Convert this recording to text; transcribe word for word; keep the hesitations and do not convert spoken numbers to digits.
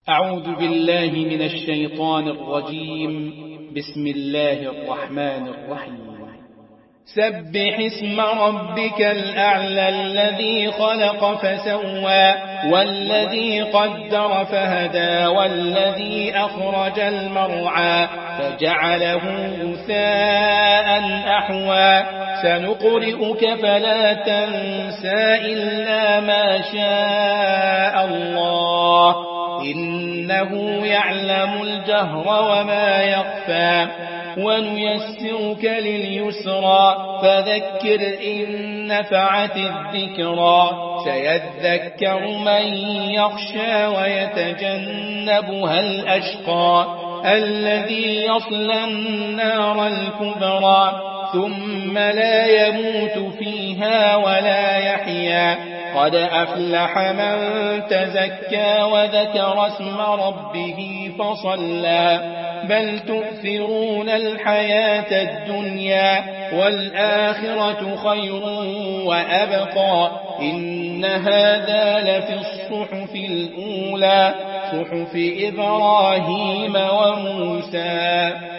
أعوذ بالله من الشيطان الرجيم. بسم الله الرحمن الرحيم. سبح اسم ربك الأعلى الذي خلق فسوى والذي قدر فهدى والذي أخرج المرعى فجعله غثاء أحوى سنقرئك فلا تنسى إلا ما شاء الله إنه يعلم الجهر وما يخفى ونيسرك لليسرى فذكر إن نفعت الذكرى سيذكر من يخشى ويتجنبها الأشقى الذي يصلى النار الكبرى ثم لا يموت فيها ولا يحيا قد أفلح من تزكى وذكر اسم ربه فصلى بل تؤثرون الحياة الدنيا والآخرة خير وأبقى إن هذا لفي الصحف الأولى صحف إبراهيم وموسى.